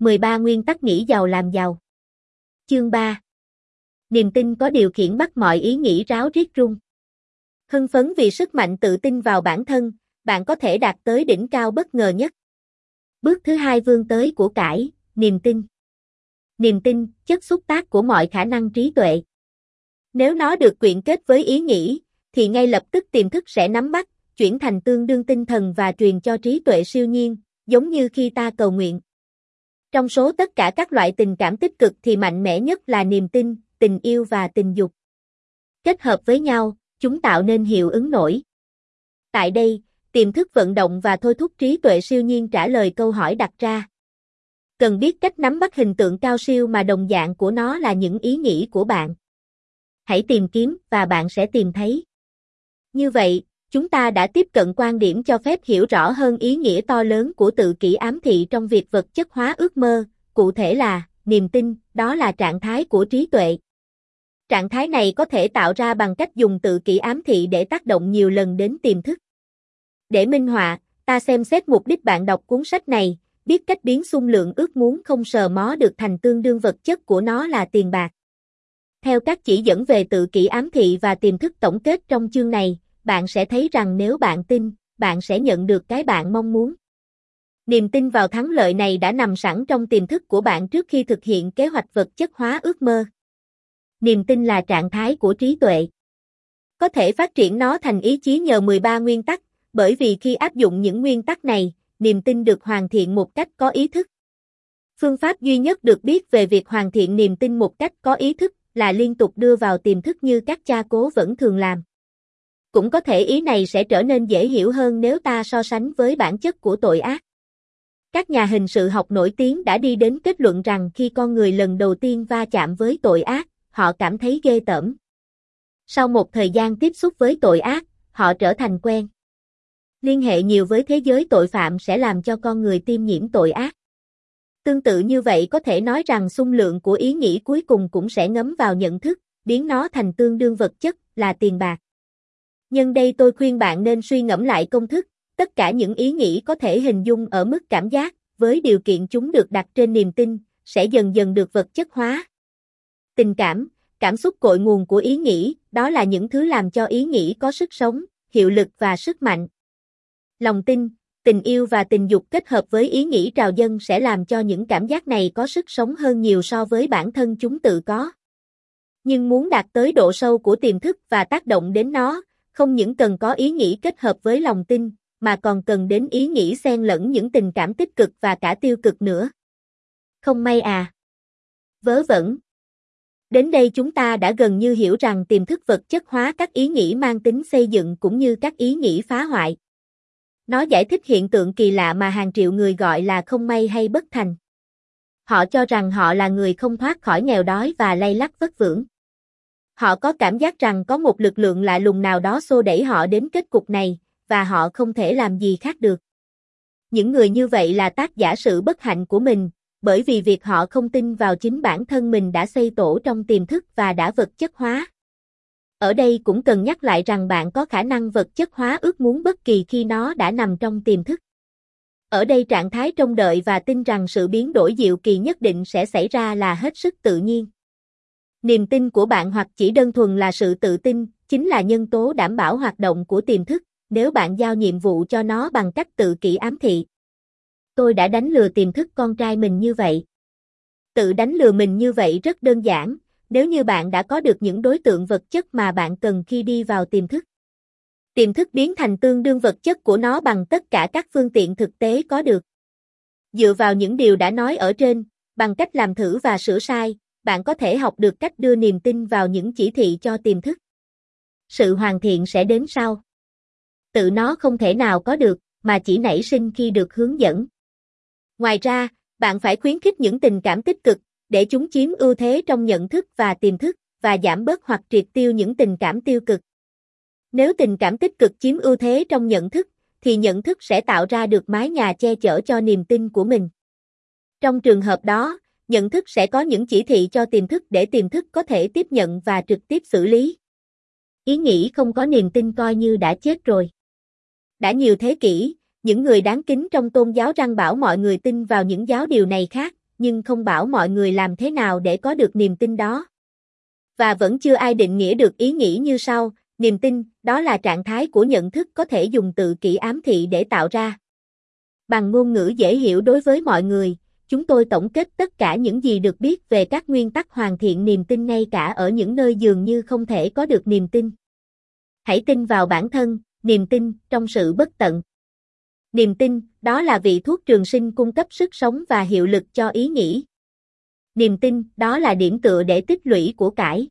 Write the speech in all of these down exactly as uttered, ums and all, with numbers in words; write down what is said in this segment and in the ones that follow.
mười ba nguyên tắc nghĩ giàu làm giàu. Chương ba. Niềm tin có điều khiển bắt mọi ý nghĩ ráo riết rung. Hưng phấn vì sức mạnh tự tin vào bản thân, bạn có thể đạt tới đỉnh cao bất ngờ nhất. Bước thứ hai vươn tới của cải, niềm tin. Niềm tin, chất xúc tác của mọi khả năng trí tuệ. Nếu nó được quyện kết với ý nghĩ, thì ngay lập tức tiềm thức sẽ nắm bắt, chuyển thành tương đương tinh thần và truyền cho trí tuệ siêu nhiên, giống như khi ta cầu nguyện. Trong số tất cả các loại tình cảm tích cực thì mạnh mẽ nhất là niềm tin, tình yêu và tình dục. Kết hợp với nhau, chúng tạo nên hiệu ứng nổi. Tại đây, tiềm thức vận động và thôi thúc trí tuệ siêu nhiên trả lời câu hỏi đặt ra. Cần biết cách nắm bắt hình tượng cao siêu mà đồng dạng của nó là những ý nghĩ của bạn. Hãy tìm kiếm và bạn sẽ tìm thấy. Như vậy, chúng ta đã tiếp cận quan điểm cho phép hiểu rõ hơn ý nghĩa to lớn của tự kỷ ám thị trong việc vật chất hóa ước mơ, cụ thể là, niềm tin, đó là trạng thái của trí tuệ. Trạng thái này có thể tạo ra bằng cách dùng tự kỷ ám thị để tác động nhiều lần đến tiềm thức. Để minh họa, ta xem xét mục đích bạn đọc cuốn sách này, biết cách biến xung lượng ước muốn không sờ mó được thành tương đương vật chất của nó là tiền bạc. Theo các chỉ dẫn về tự kỷ ám thị và tiềm thức tổng kết trong chương này, bạn sẽ thấy rằng nếu bạn tin, bạn sẽ nhận được cái bạn mong muốn. Niềm tin vào thắng lợi này đã nằm sẵn trong tiềm thức của bạn trước khi thực hiện kế hoạch vật chất hóa ước mơ. Niềm tin là trạng thái của trí tuệ. Có thể phát triển nó thành ý chí nhờ mười ba nguyên tắc, bởi vì khi áp dụng những nguyên tắc này, niềm tin được hoàn thiện một cách có ý thức. Phương pháp duy nhất được biết về việc hoàn thiện niềm tin một cách có ý thức là liên tục đưa vào tiềm thức như các cha cố vẫn thường làm. Cũng có thể ý này sẽ trở nên dễ hiểu hơn nếu ta so sánh với bản chất của tội ác. Các nhà hình sự học nổi tiếng đã đi đến kết luận rằng khi con người lần đầu tiên va chạm với tội ác, họ cảm thấy ghê tởm. Sau một thời gian tiếp xúc với tội ác, họ trở thành quen. Liên hệ nhiều với thế giới tội phạm sẽ làm cho con người tiêm nhiễm tội ác. Tương tự như vậy có thể nói rằng xung lượng của ý nghĩ cuối cùng cũng sẽ ngấm vào nhận thức, biến nó thành tương đương vật chất, là tiền bạc. Nhân đây tôi khuyên bạn nên suy ngẫm lại công thức, tất cả những ý nghĩ có thể hình dung ở mức cảm giác, với điều kiện chúng được đặt trên niềm tin, sẽ dần dần được vật chất hóa. Tình cảm, cảm xúc cội nguồn của ý nghĩ, đó là những thứ làm cho ý nghĩ có sức sống, hiệu lực và sức mạnh. Lòng tin, tình yêu và tình dục kết hợp với ý nghĩ trào dâng sẽ làm cho những cảm giác này có sức sống hơn nhiều so với bản thân chúng tự có. Nhưng muốn đạt tới độ sâu của tiềm thức và tác động đến nó, không những cần có ý nghĩ kết hợp với lòng tin, mà còn cần đến ý nghĩ xen lẫn những tình cảm tích cực và cả tiêu cực nữa. Không may à? Vớ vẩn. Đến đây chúng ta đã gần như hiểu rằng tiềm thức vật chất hóa các ý nghĩ mang tính xây dựng cũng như các ý nghĩ phá hoại. Nó giải thích hiện tượng kỳ lạ mà hàng triệu người gọi là không may hay bất thành. Họ cho rằng họ là người không thoát khỏi nghèo đói và lay lắt vất vưởng. Họ có cảm giác rằng có một lực lượng lạ lùng nào đó xô đẩy họ đến kết cục này, và họ không thể làm gì khác được. Những người như vậy là tác giả sự bất hạnh của mình, bởi vì việc họ không tin vào chính bản thân mình đã xây tổ trong tiềm thức và đã vật chất hóa. Ở đây cũng cần nhắc lại rằng bạn có khả năng vật chất hóa ước muốn bất kỳ khi nó đã nằm trong tiềm thức. Ở đây trạng thái trông đợi và tin rằng sự biến đổi diệu kỳ nhất định sẽ xảy ra là hết sức tự nhiên. Niềm tin của bạn hoặc chỉ đơn thuần là sự tự tin, chính là nhân tố đảm bảo hoạt động của tiềm thức, nếu bạn giao nhiệm vụ cho nó bằng cách tự kỷ ám thị. Tôi đã đánh lừa tiềm thức con trai mình như vậy. Tự đánh lừa mình như vậy rất đơn giản, nếu như bạn đã có được những đối tượng vật chất mà bạn cần khi đi vào tiềm thức. Tiềm thức biến thành tương đương vật chất của nó bằng tất cả các phương tiện thực tế có được. Dựa vào những điều đã nói ở trên, bằng cách làm thử và sửa sai, bạn có thể học được cách đưa niềm tin vào những chỉ thị cho tiềm thức. Sự hoàn thiện sẽ đến sau. Tự nó không thể nào có được, mà chỉ nảy sinh khi được hướng dẫn. Ngoài ra, bạn phải khuyến khích những tình cảm tích cực, để chúng chiếm ưu thế trong nhận thức và tiềm thức, và giảm bớt hoặc triệt tiêu những tình cảm tiêu cực. Nếu tình cảm tích cực chiếm ưu thế trong nhận thức, thì nhận thức sẽ tạo ra được mái nhà che chở cho niềm tin của mình. Trong trường hợp đó, nhận thức sẽ có những chỉ thị cho tiềm thức để tiềm thức có thể tiếp nhận và trực tiếp xử lý. Ý nghĩ không có niềm tin coi như đã chết rồi. Đã nhiều thế kỷ, những người đáng kính trong tôn giáo răn bảo mọi người tin vào những giáo điều này khác, nhưng không bảo mọi người làm thế nào để có được niềm tin đó. Và vẫn chưa ai định nghĩa được ý nghĩ như sau, niềm tin, đó là trạng thái của nhận thức có thể dùng tự kỷ ám thị để tạo ra. Bằng ngôn ngữ dễ hiểu đối với mọi người, chúng tôi tổng kết tất cả những gì được biết về các nguyên tắc hoàn thiện niềm tin ngay cả ở những nơi dường như không thể có được niềm tin. Hãy tin vào bản thân, niềm tin trong sự bất tận. Niềm tin, đó là vị thuốc trường sinh cung cấp sức sống và hiệu lực cho ý nghĩ. Niềm tin, đó là điểm tựa để tích lũy của cải.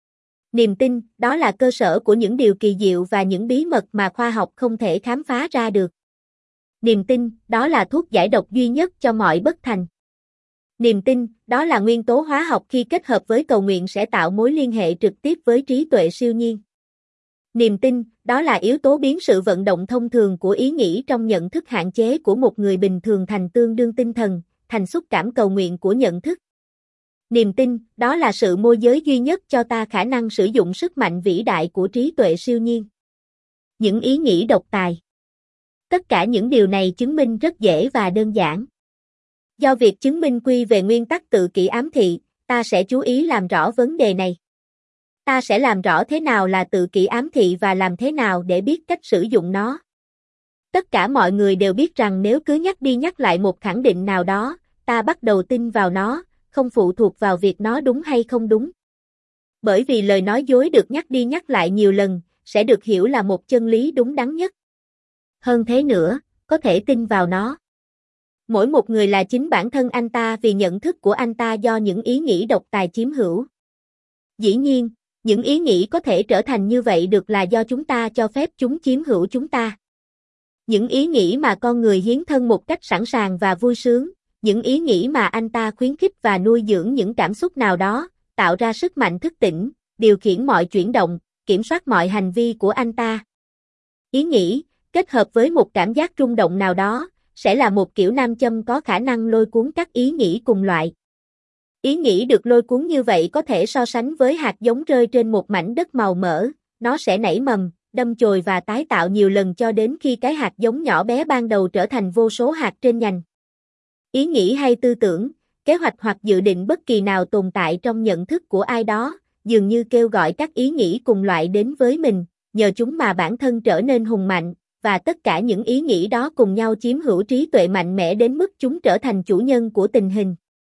Niềm tin, đó là cơ sở của những điều kỳ diệu và những bí mật mà khoa học không thể khám phá ra được. Niềm tin, đó là thuốc giải độc duy nhất cho mọi bất thành. Niềm tin, đó là nguyên tố hóa học khi kết hợp với cầu nguyện sẽ tạo mối liên hệ trực tiếp với trí tuệ siêu nhiên. Niềm tin, đó là yếu tố biến sự vận động thông thường của ý nghĩ trong nhận thức hạn chế của một người bình thường thành tương đương tinh thần, thành xúc cảm cầu nguyện của nhận thức. Niềm tin, đó là sự môi giới duy nhất cho ta khả năng sử dụng sức mạnh vĩ đại của trí tuệ siêu nhiên. Những ý nghĩ độc tài. Tất cả những điều này chứng minh rất dễ và đơn giản. Do việc chứng minh quy về nguyên tắc tự kỷ ám thị, ta sẽ chú ý làm rõ vấn đề này. Ta sẽ làm rõ thế nào là tự kỷ ám thị và làm thế nào để biết cách sử dụng nó. Tất cả mọi người đều biết rằng nếu cứ nhắc đi nhắc lại một khẳng định nào đó, ta bắt đầu tin vào nó, không phụ thuộc vào việc nó đúng hay không đúng. Bởi vì lời nói dối được nhắc đi nhắc lại nhiều lần, sẽ được hiểu là một chân lý đúng đắn nhất. Hơn thế nữa, có thể tin vào nó. Mỗi một người là chính bản thân anh ta vì nhận thức của anh ta do những ý nghĩ độc tài chiếm hữu. Dĩ nhiên, những ý nghĩ có thể trở thành như vậy được là do chúng ta cho phép chúng chiếm hữu chúng ta. Những ý nghĩ mà con người hiến thân một cách sẵn sàng và vui sướng, những ý nghĩ mà anh ta khuyến khích và nuôi dưỡng những cảm xúc nào đó, tạo ra sức mạnh thức tỉnh, điều khiển mọi chuyển động, kiểm soát mọi hành vi của anh ta. Ý nghĩ, kết hợp với một cảm giác rung động nào đó, sẽ là một kiểu nam châm có khả năng lôi cuốn các ý nghĩ cùng loại. Ý nghĩ được lôi cuốn như vậy có thể so sánh với hạt giống rơi trên một mảnh đất màu mỡ, nó sẽ nảy mầm, đâm chồi và tái tạo nhiều lần cho đến khi cái hạt giống nhỏ bé ban đầu trở thành vô số hạt trên nhành. Ý nghĩ hay tư tưởng, kế hoạch hoặc dự định bất kỳ nào tồn tại trong nhận thức của ai đó, dường như kêu gọi các ý nghĩ cùng loại đến với mình, nhờ chúng mà bản thân trở nên hùng mạnh, và tất cả những ý nghĩ đó cùng nhau chiếm hữu trí tuệ mạnh mẽ đến mức chúng trở thành chủ nhân của tình hình.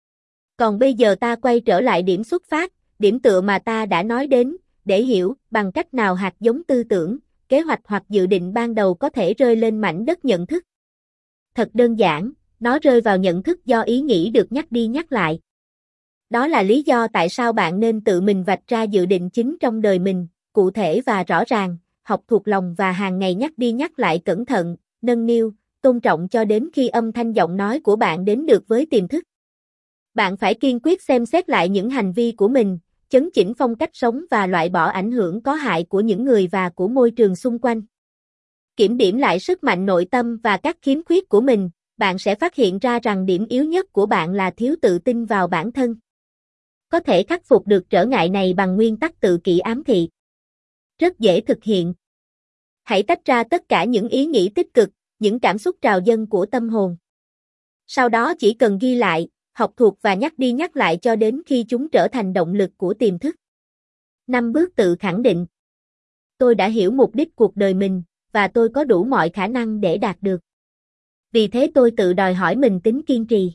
Còn bây giờ ta quay trở lại điểm xuất phát, điểm tựa mà ta đã nói đến, để hiểu bằng cách nào hạt giống tư tưởng, kế hoạch hoặc dự định ban đầu có thể rơi lên mảnh đất nhận thức. Thật đơn giản, nó rơi vào nhận thức do ý nghĩ được nhắc đi nhắc lại. Đó là lý do tại sao bạn nên tự mình vạch ra dự định chính trong đời mình, cụ thể và rõ ràng, học thuộc lòng và hàng ngày nhắc đi nhắc lại cẩn thận, nâng niu, tôn trọng cho đến khi âm thanh giọng nói của bạn đến được với tiềm thức. Bạn phải kiên quyết xem xét lại những hành vi của mình, chấn chỉnh phong cách sống và loại bỏ ảnh hưởng có hại của những người và của môi trường xung quanh. Kiểm điểm lại sức mạnh nội tâm và các khiếm khuyết của mình, bạn sẽ phát hiện ra rằng điểm yếu nhất của bạn là thiếu tự tin vào bản thân. Có thể khắc phục được trở ngại này bằng nguyên tắc tự kỷ ám thị. Rất dễ thực hiện. Hãy tách ra tất cả những ý nghĩ tích cực, những cảm xúc trào dâng của tâm hồn. Sau đó chỉ cần ghi lại, học thuộc và nhắc đi nhắc lại cho đến khi chúng trở thành động lực của tiềm thức. năm bước tự khẳng định. Tôi đã hiểu mục đích cuộc đời mình, và tôi có đủ mọi khả năng để đạt được. Vì thế tôi tự đòi hỏi mình tính kiên trì.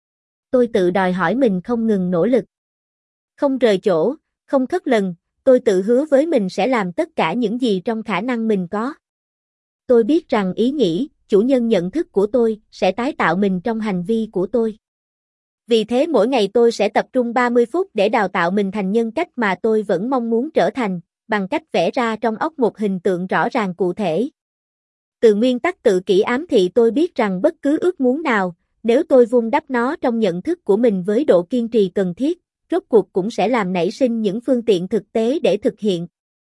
Tôi tự đòi hỏi mình không ngừng nỗ lực. Không rời chỗ, không khất lần, tôi tự hứa với mình sẽ làm tất cả những gì trong khả năng mình có. Tôi biết rằng ý nghĩ, chủ nhân nhận thức của tôi, sẽ tái tạo mình trong hành vi của tôi. Vì thế mỗi ngày tôi sẽ tập trung ba mươi phút để đào tạo mình thành nhân cách mà tôi vẫn mong muốn trở thành, bằng cách vẽ ra trong óc một hình tượng rõ ràng cụ thể. Từ nguyên tắc tự kỷ ám thị tôi biết rằng bất cứ ước muốn nào, nếu tôi vun đắp nó trong nhận thức của mình với độ kiên trì cần thiết, rốt cuộc cũng sẽ làm nảy sinh những phương tiện thực tế để thực hiện.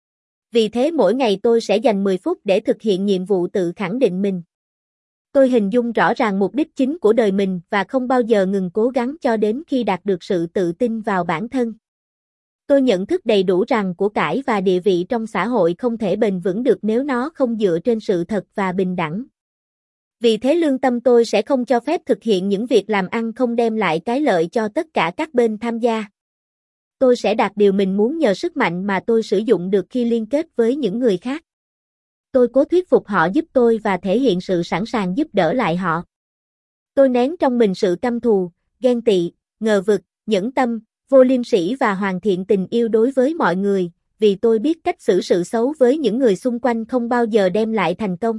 Vì thế mỗi ngày tôi sẽ dành mười phút để thực hiện nhiệm vụ tự khẳng định mình. Tôi hình dung rõ ràng mục đích chính của đời mình và không bao giờ ngừng cố gắng cho đến khi đạt được sự tự tin vào bản thân. Tôi nhận thức đầy đủ rằng của cải và địa vị trong xã hội không thể bền vững được nếu nó không dựa trên sự thật và bình đẳng. Vì thế lương tâm tôi sẽ không cho phép thực hiện những việc làm ăn không đem lại cái lợi cho tất cả các bên tham gia. Tôi sẽ đạt điều mình muốn nhờ sức mạnh mà tôi sử dụng được khi liên kết với những người khác. Tôi cố thuyết phục họ giúp tôi và thể hiện sự sẵn sàng giúp đỡ lại họ. Tôi nén trong mình sự căm thù, ghen tị, ngờ vực, nhẫn tâm, vô liêm sỉ và hoàn thiện tình yêu đối với mọi người, vì tôi biết cách xử sự xấu với những người xung quanh không bao giờ đem lại thành công.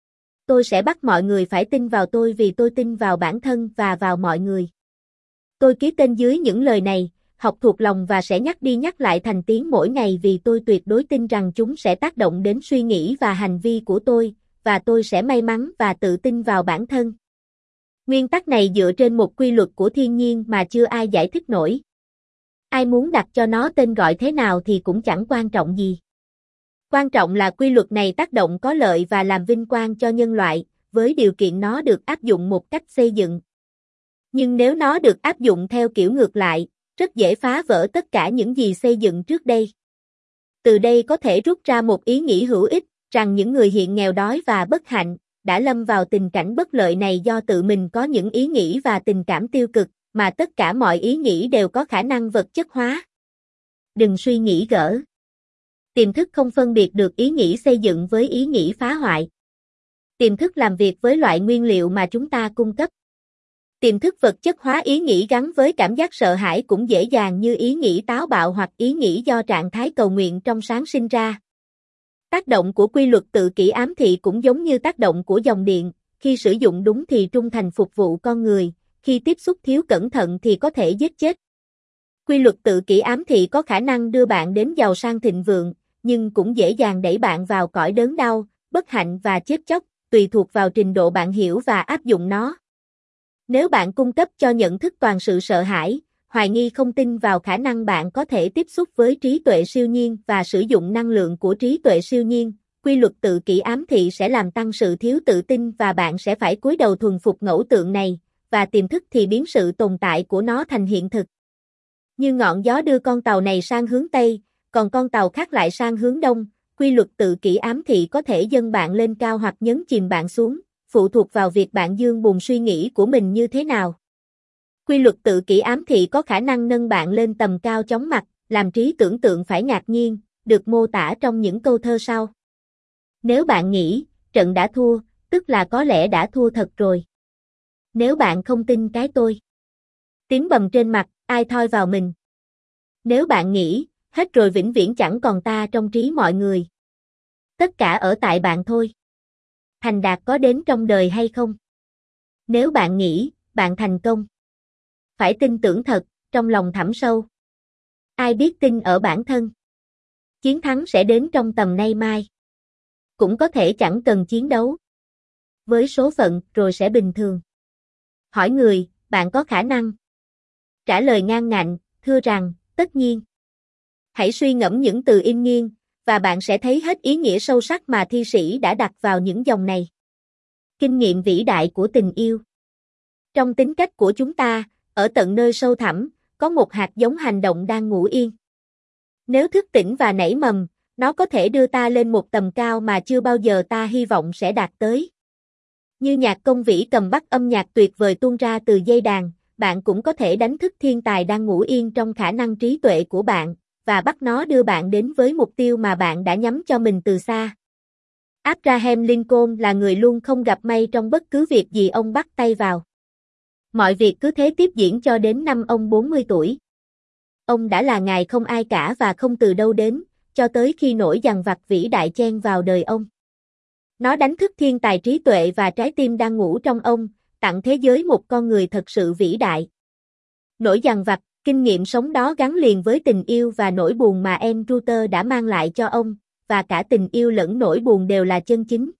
Tôi sẽ bắt mọi người phải tin vào tôi vì tôi tin vào bản thân và vào mọi người. Tôi ký tên dưới những lời này, học thuộc lòng và sẽ nhắc đi nhắc lại thành tiếng mỗi ngày vì tôi tuyệt đối tin rằng chúng sẽ tác động đến suy nghĩ và hành vi của tôi, và tôi sẽ may mắn và tự tin vào bản thân. Nguyên tắc này dựa trên một quy luật của thiên nhiên mà chưa ai giải thích nổi. Ai muốn đặt cho nó tên gọi thế nào thì cũng chẳng quan trọng gì. Quan trọng là quy luật này tác động có lợi và làm vinh quang cho nhân loại, với điều kiện nó được áp dụng một cách xây dựng. Nhưng nếu nó được áp dụng theo kiểu ngược lại, rất dễ phá vỡ tất cả những gì xây dựng trước đây. Từ đây có thể rút ra một ý nghĩ hữu ích, rằng những người hiện nghèo đói và bất hạnh, đã lâm vào tình cảnh bất lợi này do tự mình có những ý nghĩ và tình cảm tiêu cực, mà tất cả mọi ý nghĩ đều có khả năng vật chất hóa. Đừng suy nghĩ gỡ. Tiềm thức không phân biệt được ý nghĩ xây dựng với ý nghĩ phá hoại. Tiềm thức làm việc với loại nguyên liệu mà chúng ta cung cấp. Tiềm thức vật chất hóa ý nghĩ gắn với cảm giác sợ hãi cũng dễ dàng như ý nghĩ táo bạo hoặc ý nghĩ do trạng thái cầu nguyện trong sáng sinh ra. Tác động của quy luật tự kỷ ám thị cũng giống như tác động của dòng điện, khi sử dụng đúng thì trung thành phục vụ con người, khi tiếp xúc thiếu cẩn thận thì có thể giết chết. Quy luật tự kỷ ám thị có khả năng đưa bạn đến giàu sang thịnh vượng, nhưng cũng dễ dàng đẩy bạn vào cõi đớn đau, bất hạnh và chết chóc, tùy thuộc vào trình độ bạn hiểu và áp dụng nó. Nếu bạn cung cấp cho nhận thức toàn sự sợ hãi, hoài nghi không tin vào khả năng bạn có thể tiếp xúc với trí tuệ siêu nhiên và sử dụng năng lượng của trí tuệ siêu nhiên, quy luật tự kỷ ám thị sẽ làm tăng sự thiếu tự tin và bạn sẽ phải cúi đầu thuần phục ngẫu tượng này, và tiềm thức thì biến sự tồn tại của nó thành hiện thực. Như ngọn gió đưa con tàu này sang hướng Tây, còn con tàu khác lại sang hướng Đông, quy luật tự kỷ ám thị có thể dâng bạn lên cao hoặc nhấn chìm bạn xuống, phụ thuộc vào việc bạn dương bùn suy nghĩ của mình như thế nào. Quy luật tự kỷ ám thị có khả năng nâng bạn lên tầm cao chóng mặt, làm trí tưởng tượng phải ngạc nhiên, được mô tả trong những câu thơ sau. Nếu bạn nghĩ, trận đã thua, tức là có lẽ đã thua thật rồi. Nếu bạn không tin cái tôi. Tiếng bầm trên mặt, ai thoi vào mình. Nếu bạn nghĩ, hết rồi vĩnh viễn chẳng còn ta trong trí mọi người. Tất cả ở tại bạn thôi. Thành đạt có đến trong đời hay không? Nếu bạn nghĩ, bạn thành công. Phải tin tưởng thật, trong lòng thẳm sâu. Ai biết tin ở bản thân. Chiến thắng sẽ đến trong tầm nay mai. Cũng có thể chẳng cần chiến đấu. Với số phận rồi sẽ bình thường. Hỏi người, bạn có khả năng? Trả lời ngang ngạnh, thưa rằng, tất nhiên. Hãy suy ngẫm những từ im nghiêng, và bạn sẽ thấy hết ý nghĩa sâu sắc mà thi sĩ đã đặt vào những dòng này. Kinh nghiệm vĩ đại của tình yêu. Trong tính cách của chúng ta, ở tận nơi sâu thẳm, có một hạt giống hành động đang ngủ yên. Nếu thức tỉnh và nảy mầm, nó có thể đưa ta lên một tầm cao mà chưa bao giờ ta hy vọng sẽ đạt tới. Như nhạc công vĩ cầm bắt âm nhạc tuyệt vời tuôn ra từ dây đàn, bạn cũng có thể đánh thức thiên tài đang ngủ yên trong khả năng trí tuệ của bạn, và bắt nó đưa bạn đến với mục tiêu mà bạn đã nhắm cho mình từ xa. Abraham Lincoln là người luôn không gặp may trong bất cứ việc gì ông bắt tay vào. Mọi việc cứ thế tiếp diễn cho đến năm ông bốn mươi tuổi. Ông đã là ngài không ai cả và không từ đâu đến, cho tới khi nỗi dằn vặt vĩ đại chen vào đời ông. Nó đánh thức thiên tài trí tuệ và trái tim đang ngủ trong ông, tặng thế giới một con người thật sự vĩ đại. Nỗi dằn vặt, kinh nghiệm sống đó gắn liền với tình yêu và nỗi buồn mà Andrew đã mang lại cho ông, và cả tình yêu lẫn nỗi buồn đều là chân chính.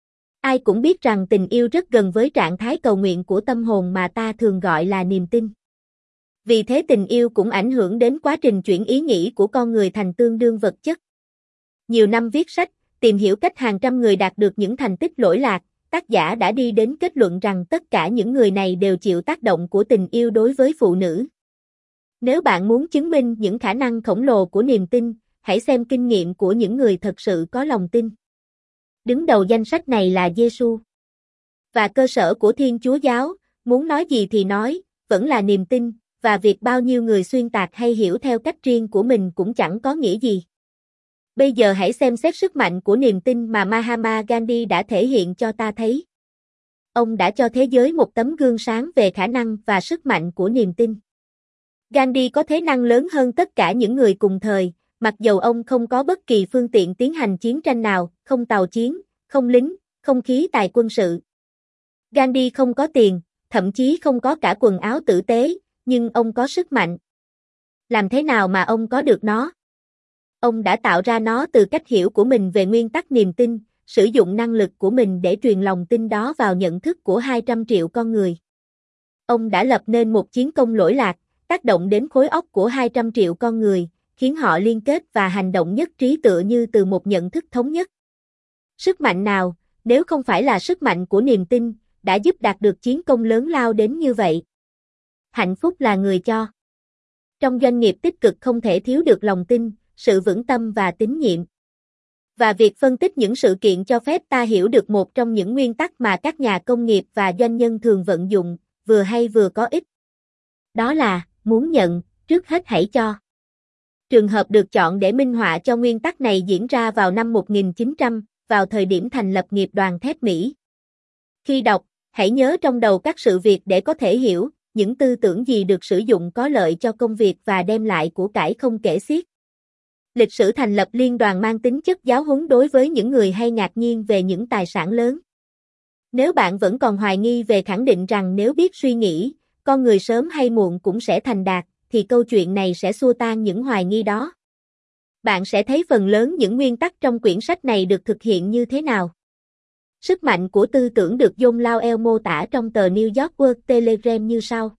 Ai cũng biết rằng tình yêu rất gần với trạng thái cầu nguyện của tâm hồn mà ta thường gọi là niềm tin. Vì thế tình yêu cũng ảnh hưởng đến quá trình chuyển ý nghĩ của con người thành tương đương vật chất. Nhiều năm viết sách, tìm hiểu cách hàng trăm người đạt được những thành tích lỗi lạc, tác giả đã đi đến kết luận rằng tất cả những người này đều chịu tác động của tình yêu đối với phụ nữ. Nếu bạn muốn chứng minh những khả năng khổng lồ của niềm tin, hãy xem kinh nghiệm của những người thật sự có lòng tin. Đứng đầu danh sách này là Giê-xu. và cơ sở của Thiên Chúa giáo, muốn nói gì thì nói, vẫn là niềm tin, và việc bao nhiêu người xuyên tạc hay hiểu theo cách riêng của mình cũng chẳng có nghĩa gì. Bây giờ hãy xem xét sức mạnh của niềm tin mà Mahatma Gandhi đã thể hiện cho ta thấy. Ông đã cho thế giới một tấm gương sáng về khả năng và sức mạnh của niềm tin. Gandhi có thế năng lớn hơn tất cả những người cùng thời, mặc dầu ông không có bất kỳ phương tiện tiến hành chiến tranh nào, không tàu chiến, không lính, không khí tài quân sự. Gandhi không có tiền, thậm chí không có cả quần áo tử tế, nhưng ông có sức mạnh. Làm thế nào mà ông có được nó? Ông đã tạo ra nó từ cách hiểu của mình về nguyên tắc niềm tin, sử dụng năng lực của mình để truyền lòng tin đó vào nhận thức của hai trăm triệu con người. Ông đã lập nên một chiến công lỗi lạc, tác động đến khối óc của hai trăm triệu con người, khiến họ liên kết và hành động nhất trí tựa như từ một nhận thức thống nhất. Sức mạnh nào, nếu không phải là sức mạnh của niềm tin, đã giúp đạt được chiến công lớn lao đến như vậy? Hạnh phúc là người cho. Trong doanh nghiệp tích cực không thể thiếu được lòng tin, sự vững tâm và tín nhiệm. Và việc phân tích những sự kiện cho phép ta hiểu được một trong những nguyên tắc mà các nhà công nghiệp và doanh nhân thường vận dụng, vừa hay vừa có ích. Đó là, muốn nhận, trước hết hãy cho. Trường hợp được chọn để minh họa cho nguyên tắc này diễn ra vào năm một nghìn chín trăm, vào thời điểm thành lập nghiệp đoàn thép Mỹ. Khi đọc, hãy nhớ trong đầu các sự việc để có thể hiểu, những tư tưởng gì được sử dụng có lợi cho công việc và đem lại của cải không kể xiết. Lịch sử thành lập liên đoàn mang tính chất giáo huấn đối với những người hay ngạc nhiên về những tài sản lớn. Nếu bạn vẫn còn hoài nghi về khẳng định rằng nếu biết suy nghĩ, con người sớm hay muộn cũng sẽ thành đạt, thì câu chuyện này sẽ xua tan những hoài nghi đó. Bạn sẽ thấy phần lớn những nguyên tắc trong quyển sách này được thực hiện như thế nào. Sức mạnh của tư tưởng được John Lowell mô tả trong tờ New York World Telegram như sau.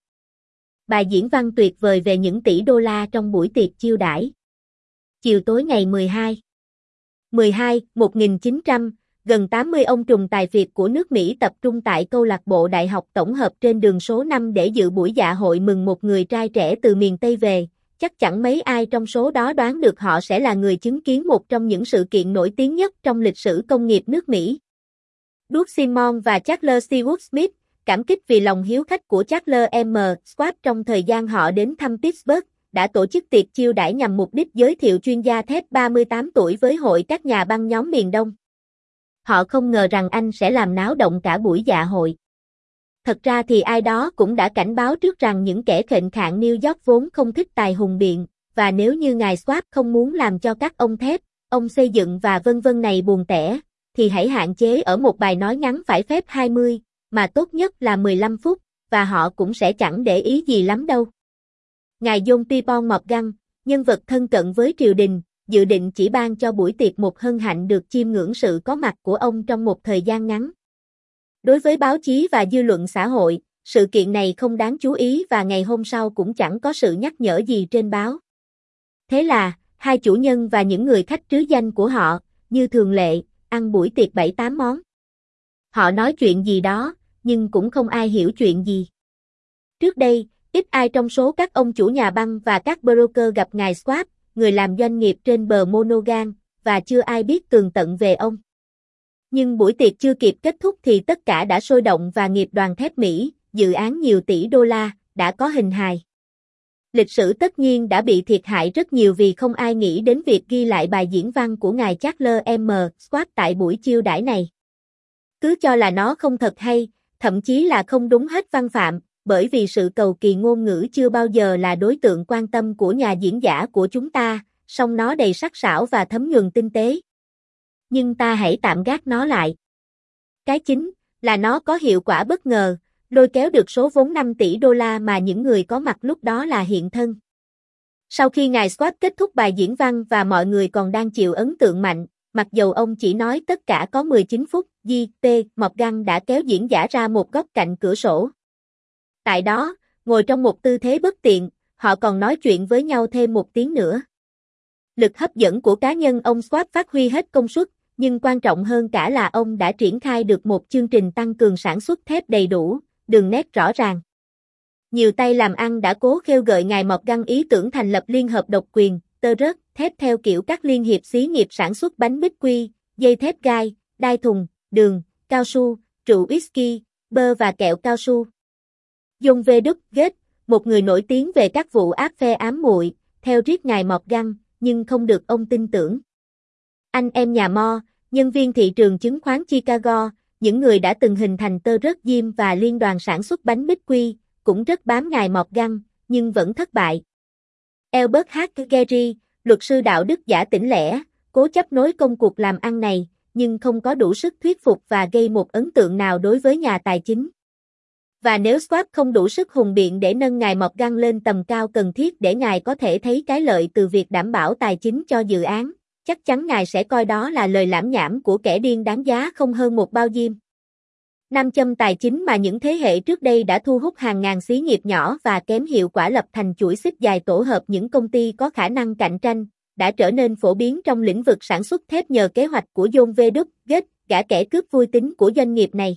Bài diễn văn tuyệt vời về những tỷ đô la trong buổi tiệc chiêu đãi. Chiều tối ngày mười hai. mười hai, một nghìn chín trăm, gần tám mươi ông trùm tài phiệt của nước Mỹ tập trung tại câu lạc bộ đại học tổng hợp trên đường số năm để dự buổi dạ hội mừng một người trai trẻ từ miền Tây về. Chắc chẳng mấy ai trong số đó đoán được họ sẽ là người chứng kiến một trong những sự kiện nổi tiếng nhất trong lịch sử công nghiệp nước Mỹ. Doug Simon và Charles Stewart Smith, cảm kích vì lòng hiếu khách của Charles M. Schwab trong thời gian họ đến thăm Pittsburgh, đã tổ chức tiệc chiêu đãi nhằm mục đích giới thiệu chuyên gia thép ba mươi tám tuổi với hội các nhà băng nhóm miền Đông. Họ không ngờ rằng anh sẽ làm náo động cả buổi dạ hội. Thật ra thì ai đó cũng đã cảnh báo trước rằng những kẻ khệnh khạng New York vốn không thích tài hùng biện, và nếu như ngài Schwab không muốn làm cho các ông thép, ông xây dựng và vân vân này buồn tẻ, thì hãy hạn chế ở một bài nói ngắn phải phép hai mươi, mà tốt nhất là mười lăm phút, và họ cũng sẽ chẳng để ý gì lắm đâu. Ngài John P. Morgan, nhân vật thân cận với triều đình, dự định chỉ ban cho buổi tiệc một hân hạnh được chiêm ngưỡng sự có mặt của ông trong một thời gian ngắn. Đối với báo chí và dư luận xã hội, sự kiện này không đáng chú ý và ngày hôm sau cũng chẳng có sự nhắc nhở gì trên báo. Thế là, hai chủ nhân và những người khách trứ danh của họ, như thường lệ, ăn buổi tiệc bảy tám món. Họ nói chuyện gì đó, nhưng cũng không ai hiểu chuyện gì. Trước đây, ít ai trong số các ông chủ nhà băng và các broker gặp ngài Schwab, người làm doanh nghiệp trên bờ Monongah, và chưa ai biết tường tận về ông. Nhưng buổi tiệc chưa kịp kết thúc thì tất cả đã sôi động và nghiệp đoàn thép Mỹ, dự án nhiều tỷ đô la, đã có hình hài. Lịch sử tất nhiên đã bị thiệt hại rất nhiều vì không ai nghĩ đến việc ghi lại bài diễn văn của ngài Charles M. Schwab tại buổi chiêu đãi này. Cứ cho là nó không thật hay, thậm chí là không đúng hết văn phạm, bởi vì sự cầu kỳ ngôn ngữ chưa bao giờ là đối tượng quan tâm của nhà diễn giả của chúng ta, song nó đầy sắc sảo và thấm nhuần tinh tế. Nhưng ta hãy tạm gác nó lại. Cái chính là nó có hiệu quả bất ngờ, lôi kéo được số vốn năm tỷ đô la mà những người có mặt lúc đó là hiện thân. Sau khi ngài Schwab kết thúc bài diễn văn và mọi người còn đang chịu ấn tượng mạnh, mặc dầu ông chỉ nói tất cả có mười chín phút, J P. Morgan đã kéo diễn giả ra một góc cạnh cửa sổ. Tại đó, ngồi trong một tư thế bất tiện, họ còn nói chuyện với nhau thêm một tiếng nữa. Lực hấp dẫn của cá nhân ông Schwab phát huy hết công suất, nhưng quan trọng hơn cả là ông đã triển khai được một chương trình tăng cường sản xuất thép đầy đủ, đường nét rõ ràng. Nhiều tay làm ăn đã cố khêu gợi ngài Morgan ý tưởng thành lập liên hợp độc quyền, tơ rớt, thép theo kiểu các liên hiệp xí nghiệp sản xuất bánh bích quy, dây thép gai, đai thùng, đường, cao su, rượu whisky, bơ và kẹo cao su. John V. Gates, một người nổi tiếng về các vụ áp phe ám muội, theo riết ngài Morgan, nhưng không được ông tin tưởng. Anh em nhà Mo, nhân viên thị trường chứng khoán Chicago, những người đã từng hình thành tơ rớt Diêm và liên đoàn sản xuất bánh bích quy, cũng rất bám ngài Morgan, nhưng vẫn thất bại. Albert H. Gary, luật sư đạo đức giả tỉnh lẻ, cố chấp nối công cuộc làm ăn này, nhưng không có đủ sức thuyết phục và gây một ấn tượng nào đối với nhà tài chính. Và nếu Schwab không đủ sức hùng biện để nâng ngài Morgan lên tầm cao cần thiết để ngài có thể thấy cái lợi từ việc đảm bảo tài chính cho dự án, chắc chắn ngài sẽ coi đó là lời lảm nhảm của kẻ điên đáng giá không hơn một bao diêm. Nam châm tài chính mà những thế hệ trước đây đã thu hút hàng ngàn xí nghiệp nhỏ và kém hiệu quả lập thành chuỗi xích dài tổ hợp những công ty có khả năng cạnh tranh, đã trở nên phổ biến trong lĩnh vực sản xuất thép nhờ kế hoạch của John V. Gates, gã kẻ cướp vui tính của doanh nghiệp này.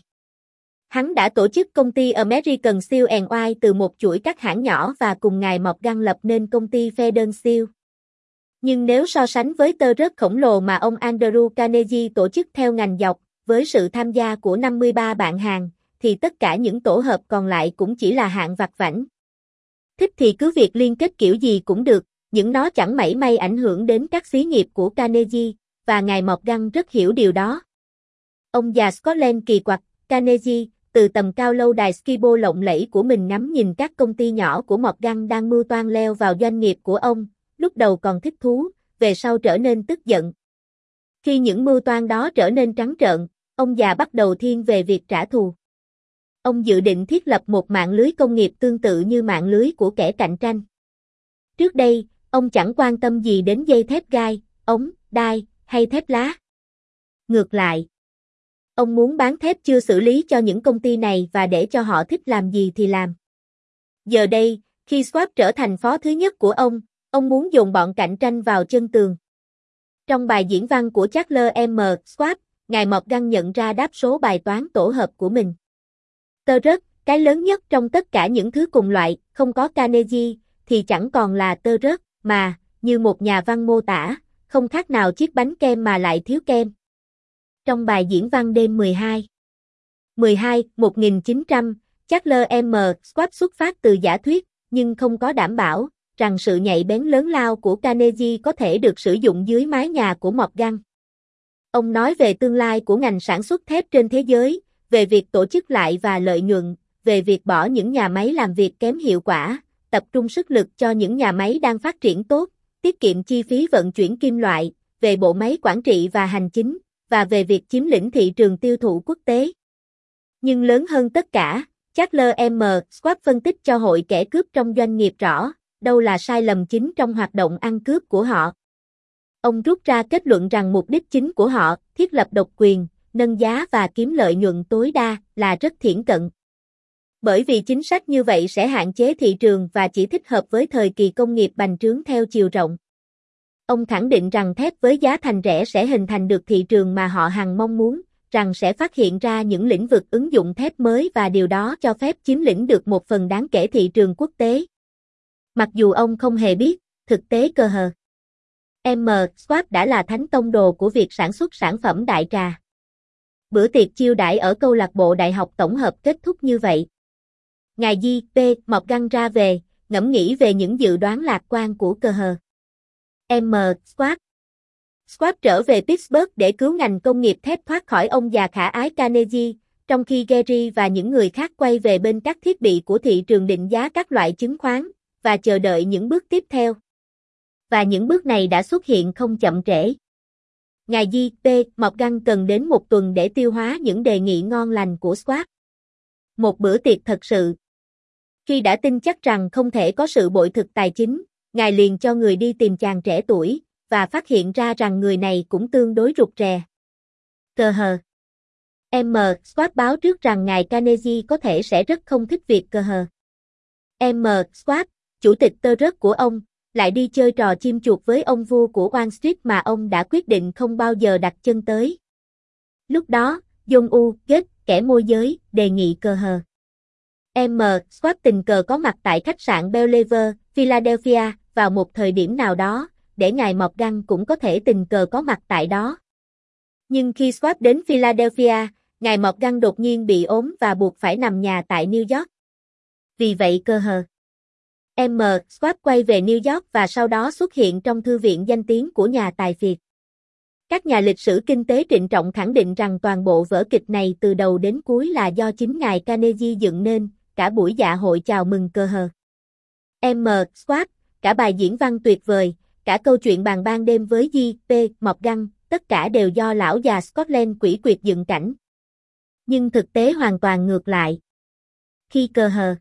Hắn đã tổ chức công ty American Steel and Wire từ một chuỗi các hãng nhỏ và cùng ngài Morgan lập nên công ty Federal Steel. Nhưng nếu so sánh với tơ rớt khổng lồ mà ông Andrew Carnegie tổ chức theo ngành dọc, với sự tham gia của năm mươi ba bạn hàng, thì tất cả những tổ hợp còn lại cũng chỉ là hạng vặt vãnh. Thích thì cứ việc liên kết kiểu gì cũng được, những nó chẳng mảy may ảnh hưởng đến các xí nghiệp của Carnegie, và ngài Morgan rất hiểu điều đó. Ông già Scotland kỳ quặc, Carnegie, từ tầm cao lâu đài Skibo lộng lẫy của mình ngắm nhìn các công ty nhỏ của Morgan đang mưu toan leo vào doanh nghiệp của ông, lúc đầu còn thích thú, về sau trở nên tức giận. Khi những mưu toan đó trở nên trắng trợn, ông già bắt đầu thiên về việc trả thù. Ông dự định thiết lập một mạng lưới công nghiệp tương tự như mạng lưới của kẻ cạnh tranh. Trước đây, ông chẳng quan tâm gì đến dây thép gai, ống, đai, hay thép lá. Ngược lại, ông muốn bán thép chưa xử lý cho những công ty này và để cho họ thích làm gì thì làm. Giờ đây, khi Schwab trở thành phó thứ nhất của ông, ông muốn dồn bọn cạnh tranh vào chân tường. Trong bài diễn văn của Charles M. Schwab, ngài Morgan nhận ra đáp số bài toán tổ hợp của mình. Tơ rớt, cái lớn nhất trong tất cả những thứ cùng loại, không có Carnegie, thì chẳng còn là tơ rớt, mà, như một nhà văn mô tả, không khác nào chiếc bánh kem mà lại thiếu kem. Trong bài diễn văn đêm mười hai mười hai một nghìn chín trăm, Charles M. Schwab xuất phát từ giả thuyết, nhưng không có đảm bảo, rằng sự nhạy bén lớn lao của Carnegie có thể được sử dụng dưới mái nhà của Morgan. Ông nói về tương lai của ngành sản xuất thép trên thế giới, về việc tổ chức lại và lợi nhuận, về việc bỏ những nhà máy làm việc kém hiệu quả, tập trung sức lực cho những nhà máy đang phát triển tốt, tiết kiệm chi phí vận chuyển kim loại, về bộ máy quản trị và hành chính, và về việc chiếm lĩnh thị trường tiêu thụ quốc tế. Nhưng lớn hơn tất cả, Charles M. Schwab phân tích cho hội kẻ cướp trong doanh nghiệp rõ, đâu là sai lầm chính trong hoạt động ăn cướp của họ. Ông rút ra kết luận rằng mục đích chính của họ, thiết lập độc quyền, nâng giá và kiếm lợi nhuận tối đa, là rất thiển cận. Bởi vì chính sách như vậy sẽ hạn chế thị trường và chỉ thích hợp với thời kỳ công nghiệp bành trướng theo chiều rộng. Ông khẳng định rằng thép với giá thành rẻ sẽ hình thành được thị trường mà họ hằng mong muốn, rằng sẽ phát hiện ra những lĩnh vực ứng dụng thép mới và điều đó cho phép chiếm lĩnh được một phần đáng kể thị trường quốc tế. Mặc dù ông không hề biết, thực tế cơ hờ. M. Schwab đã là thánh tông đồ của việc sản xuất sản phẩm đại trà. Bữa tiệc chiêu đãi ở câu lạc bộ đại học tổng hợp kết thúc như vậy. Ngài J. P. Morgan ra về, ngẫm nghĩ về những dự đoán lạc quan của cơ hờ. M. Schwab Schwab trở về Pittsburgh để cứu ngành công nghiệp thép thoát khỏi ông già khả ái Carnegie, trong khi Gary và những người khác quay về bên các thiết bị của thị trường định giá các loại chứng khoán, và chờ đợi những bước tiếp theo. Và những bước này đã xuất hiện không chậm trễ. Ngài J. P. Morgan cần đến một tuần để tiêu hóa những đề nghị ngon lành của Schwab. Một bữa tiệc thật sự. Khi đã tin chắc rằng không thể có sự bội thực tài chính, ngài liền cho người đi tìm chàng trẻ tuổi, và phát hiện ra rằng người này cũng tương đối rụt rè. Cờ hờ. M. Schwab báo trước rằng ngài Carnegie có thể sẽ rất không thích việc cờ hờ. M. Schwab, chủ tịch tơ rớt của ông, lại đi chơi trò chim chuột với ông vua của Wall Street mà ông đã quyết định không bao giờ đặt chân tới. Lúc đó, John U. Gates, kẻ môi giới, đề nghị cờ hờ. M. Schwab tình cờ có mặt tại khách sạn Bellevue, Philadelphia, vào một thời điểm nào đó, để ngài Morgan cũng có thể tình cờ có mặt tại đó. Nhưng khi Schwab đến Philadelphia, ngài Morgan đột nhiên bị ốm và buộc phải nằm nhà tại New York. Vì vậy cơ hờ. M. Schwab quay về New York và sau đó xuất hiện trong thư viện danh tiếng của nhà tài phiệt. Các nhà lịch sử kinh tế trịnh trọng khẳng định rằng toàn bộ vở kịch này từ đầu đến cuối là do chính ngài Carnegie dựng nên, cả buổi dạ hội chào mừng cơ hờ. M. Schwab, cả bài diễn văn tuyệt vời, cả câu chuyện bàn ban đêm với J P. Morgan, tất cả đều do lão già Scotland quỷ quyệt dựng cảnh. Nhưng thực tế hoàn toàn ngược lại. Khi cơ hờ.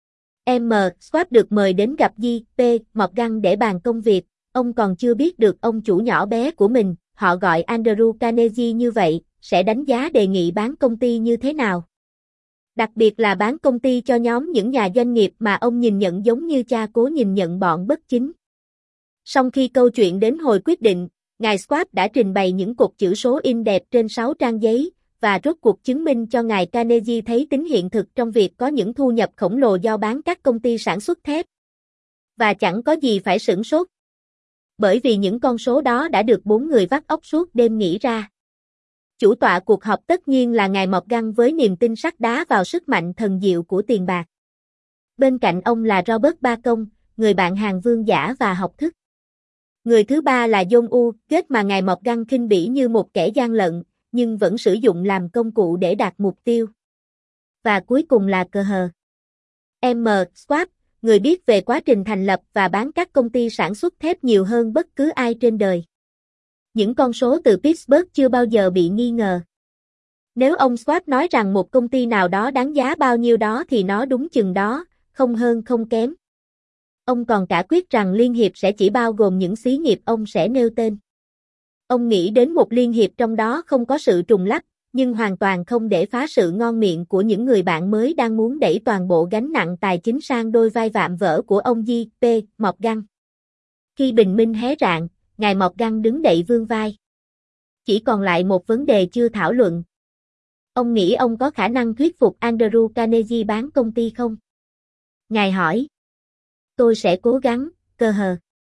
M. Schwab được mời đến gặp J P. Morgan để bàn công việc, ông còn chưa biết được ông chủ nhỏ bé của mình, họ gọi Andrew Carnegie như vậy, sẽ đánh giá đề nghị bán công ty như thế nào. Đặc biệt là bán công ty cho nhóm những nhà doanh nghiệp mà ông nhìn nhận giống như cha cố nhìn nhận bọn bất chính. Song khi câu chuyện đến hồi quyết định, ngài Schwab đã trình bày những cột chữ số in đẹp trên sáu trang giấy, và rốt cuộc chứng minh cho ngài Carnegie thấy tính hiện thực trong việc có những thu nhập khổng lồ do bán các công ty sản xuất thép. Và chẳng có gì phải sửng sốt. Bởi vì những con số đó đã được bốn người vắt óc suốt đêm nghĩ ra. Chủ tọa cuộc họp tất nhiên là ngài Morgan với niềm tin sắt đá vào sức mạnh thần diệu của tiền bạc. Bên cạnh ông là Robert Bacon, người bạn hàng vương giả và học thức. Người thứ ba là John U. Gates mà ngài Morgan khinh bỉ như một kẻ gian lận, nhưng vẫn sử dụng làm công cụ để đạt mục tiêu. Và cuối cùng là cơ hờ. M. Schwab, người biết về quá trình thành lập và bán các công ty sản xuất thép nhiều hơn bất cứ ai trên đời. Những con số từ Pittsburgh chưa bao giờ bị nghi ngờ. Nếu ông Schwab nói rằng một công ty nào đó đáng giá bao nhiêu đó thì nó đúng chừng đó, không hơn không kém. Ông còn cả quyết rằng liên hiệp sẽ chỉ bao gồm những xí nghiệp ông sẽ nêu tên. Ông nghĩ đến một liên hiệp trong đó không có sự trùng lắp, nhưng hoàn toàn không để phá sự ngon miệng của những người bạn mới đang muốn đẩy toàn bộ gánh nặng tài chính sang đôi vai vạm vỡ của ông J P. Morgan. Khi bình minh hé rạng, ngài Morgan đứng đậy vươn vai. Chỉ còn lại một vấn đề chưa thảo luận. Ông nghĩ ông có khả năng thuyết phục Andrew Carnegie bán công ty không? Ngài hỏi. Tôi sẽ cố gắng, cơ hờ.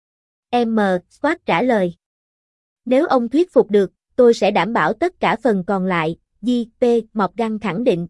M. Schwab trả lời. Nếu ông thuyết phục được, tôi sẽ đảm bảo tất cả phần còn lại, J P. Morgan khẳng định.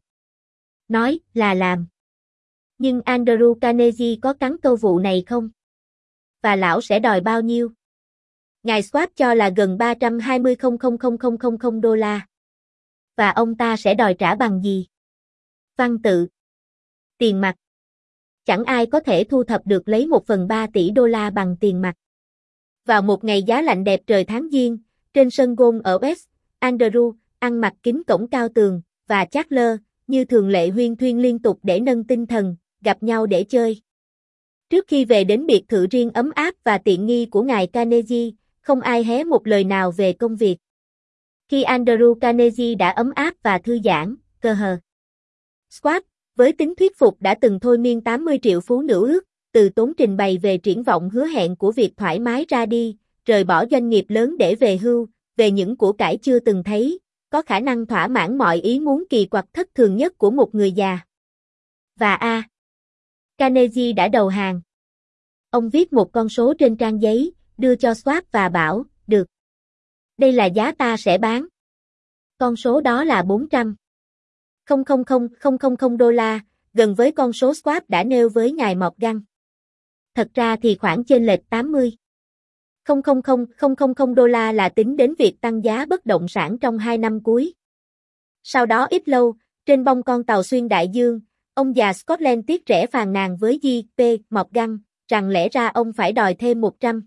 Nói là làm. Nhưng Andrew Carnegie có cắn câu vụ này không? Và lão sẽ đòi bao nhiêu? Ngài Schwab cho là gần ba trăm hai mươi nghìn đô la. Và ông ta sẽ đòi trả bằng gì? Văn tự. Tiền mặt. Chẳng ai có thể thu thập được lấy một phần ba tỷ đô la bằng tiền mặt. Vào một ngày giá lạnh đẹp trời tháng Giêng, trên sân golf ở West, Andrew, ăn mặc kính cổng cao tường, và Charles, như thường lệ huyên thuyên liên tục để nâng tinh thần, gặp nhau để chơi. Trước khi về đến biệt thự riêng ấm áp và tiện nghi của ngài Carnegie, không ai hé một lời nào về công việc. Khi Andrew Carnegie đã ấm áp và thư giãn, cơ hờ. Schwab, với tính thuyết phục đã từng thôi miên tám mươi triệu phú nữ ước, từ tốn trình bày về triển vọng hứa hẹn của việc thoải mái ra đi, rời bỏ doanh nghiệp lớn để về hưu, về những của cải chưa từng thấy, có khả năng thỏa mãn mọi ý muốn kỳ quặc thất thường nhất của một người già. Và A. Carnegie đã đầu hàng. Ông viết một con số trên trang giấy, đưa cho Schwab và bảo, được. Đây là giá ta sẽ bán. Con số đó là bốn trăm nghìn đô la, gần với con số Schwab đã nêu với ngài Morgan. Thật ra thì khoảng chênh lệch tám mươi nghìn đô la là tính đến việc tăng giá bất động sản trong hai năm cuối. Sau đó ít lâu, trên bông con tàu xuyên đại dương, ông già Scotland tiếc rẻ phàn nàn với J P. Morgan, rằng lẽ ra ông phải đòi thêm một trăm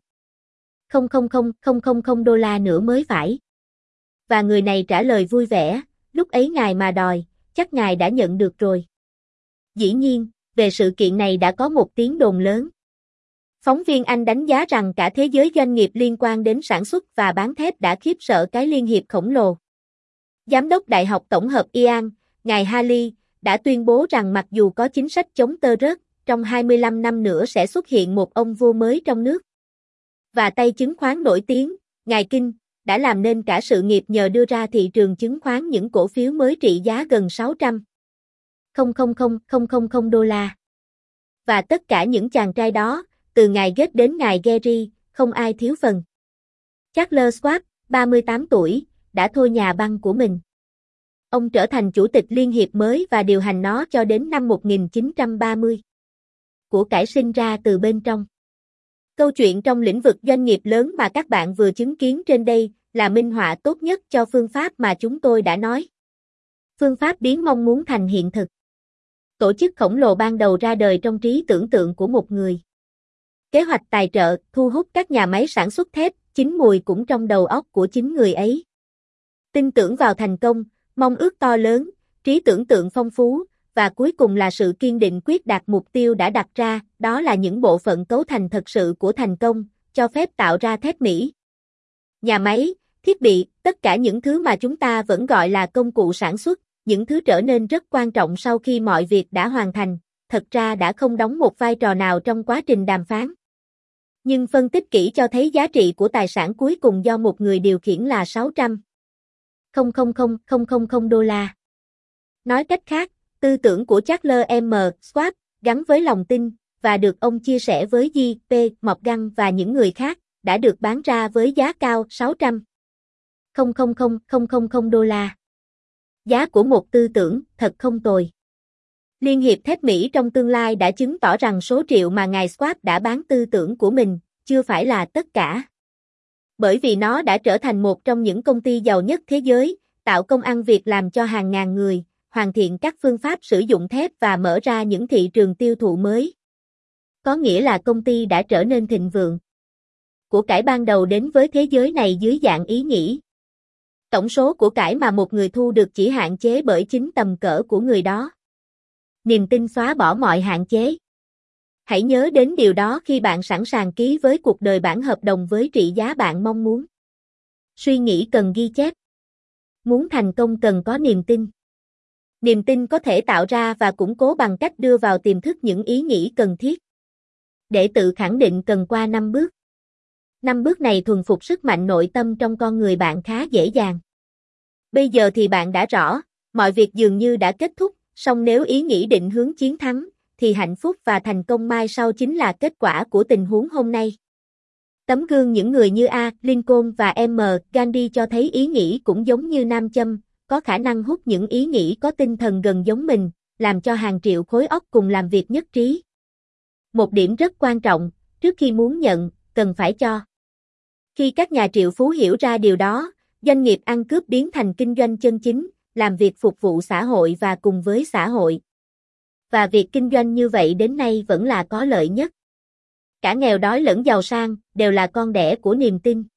nghìn đô la nữa mới phải. Và người này trả lời vui vẻ, lúc ấy ngài mà đòi, chắc ngài đã nhận được rồi. Dĩ nhiên, về sự kiện này đã có một tiếng đồn lớn. Phóng viên Anh đánh giá rằng cả thế giới doanh nghiệp liên quan đến sản xuất và bán thép đã khiếp sợ cái liên hiệp khổng lồ. Giám đốc Đại học Tổng hợp Ian, ngài Haley, đã tuyên bố rằng mặc dù có chính sách chống tơ rớt, trong hai mươi lăm năm nữa sẽ xuất hiện một ông vua mới trong nước. Và tay chứng khoán nổi tiếng, ngài King, đã làm nên cả sự nghiệp nhờ đưa ra thị trường chứng khoán những cổ phiếu mới trị giá gần sáu trăm nghìn đô la. Và tất cả những chàng trai đó, từ ngài Gates đến ngài Gary, không ai thiếu phần. Charles Schwab, ba mươi tám tuổi, đã thôi nhà băng của mình. ông trở thành chủ tịch liên hiệp mới và điều hành nó cho đến năm một nghìn chín trăm ba mươi. Của cải sinh ra từ bên trong. Câu chuyện trong lĩnh vực doanh nghiệp lớn mà các bạn vừa chứng kiến trên đây là minh họa tốt nhất cho phương pháp mà chúng tôi đã nói. Phương pháp biến mong muốn thành hiện thực. Tổ chức khổng lồ ban đầu ra đời trong trí tưởng tượng của một người. Kế hoạch tài trợ, thu hút các nhà máy sản xuất thép, chín mùi cũng trong đầu óc của chính người ấy. Tin tưởng vào thành công, mong ước to lớn, trí tưởng tượng phong phú, và cuối cùng là sự kiên định quyết đạt mục tiêu đã đặt ra, đó là những bộ phận cấu thành thật sự của thành công, cho phép tạo ra thép Mỹ. Nhà máy, thiết bị, tất cả những thứ mà chúng ta vẫn gọi là công cụ sản xuất, những thứ trở nên rất quan trọng sau khi mọi việc đã hoàn thành, thật ra đã không đóng một vai trò nào trong quá trình đàm phán. Nhưng phân tích kỹ cho thấy giá trị của tài sản cuối cùng do một người điều khiển là sáu trăm nghìn đô la. Nói cách khác, tư tưởng của Charles M. Schwab, gắn với lòng tin, và được ông chia sẻ với J P Morgan và những người khác, đã được bán ra với giá cao sáu trăm nghìn đô la. Giá của một tư tưởng, thật không tồi. Liên hiệp thép Mỹ trong tương lai đã chứng tỏ rằng số triệu mà ngài Schwab đã bán tư tưởng của mình, chưa phải là tất cả. Bởi vì nó đã trở thành một trong những công ty giàu nhất thế giới, tạo công ăn việc làm cho hàng ngàn người, hoàn thiện các phương pháp sử dụng thép và mở ra những thị trường tiêu thụ mới. Có nghĩa là công ty đã trở nên thịnh vượng. Của cải ban đầu đến với thế giới này dưới dạng ý nghĩ. Tổng số của cải mà một người thu được chỉ hạn chế bởi chính tầm cỡ của người đó. Niềm tin xóa bỏ mọi hạn chế. Hãy nhớ đến điều đó khi bạn sẵn sàng ký với cuộc đời bản hợp đồng với trị giá bạn mong muốn. Suy nghĩ cần ghi chép. Muốn thành công cần có niềm tin. Niềm tin có thể tạo ra và củng cố bằng cách đưa vào tiềm thức những ý nghĩ cần thiết. Để tự khẳng định cần qua năm bước. Năm bước này thuần phục sức mạnh nội tâm trong con người bạn khá dễ dàng. Bây giờ thì bạn đã rõ, mọi việc dường như đã kết thúc, song nếu ý nghĩ định hướng chiến thắng, thì hạnh phúc và thành công mai sau chính là kết quả của tình huống hôm nay. Tấm gương những người như A. Lincoln và M. Gandhi cho thấy ý nghĩ cũng giống như nam châm, có khả năng hút những ý nghĩ có tinh thần gần giống mình, làm cho hàng triệu khối óc cùng làm việc nhất trí. Một điểm rất quan trọng, trước khi muốn nhận, cần phải cho. Khi các nhà triệu phú hiểu ra điều đó, doanh nghiệp ăn cướp biến thành kinh doanh chân chính, làm việc phục vụ xã hội và cùng với xã hội. Và việc kinh doanh như vậy đến nay vẫn là có lợi nhất. Cả nghèo đói lẫn giàu sang, đều là con đẻ của niềm tin.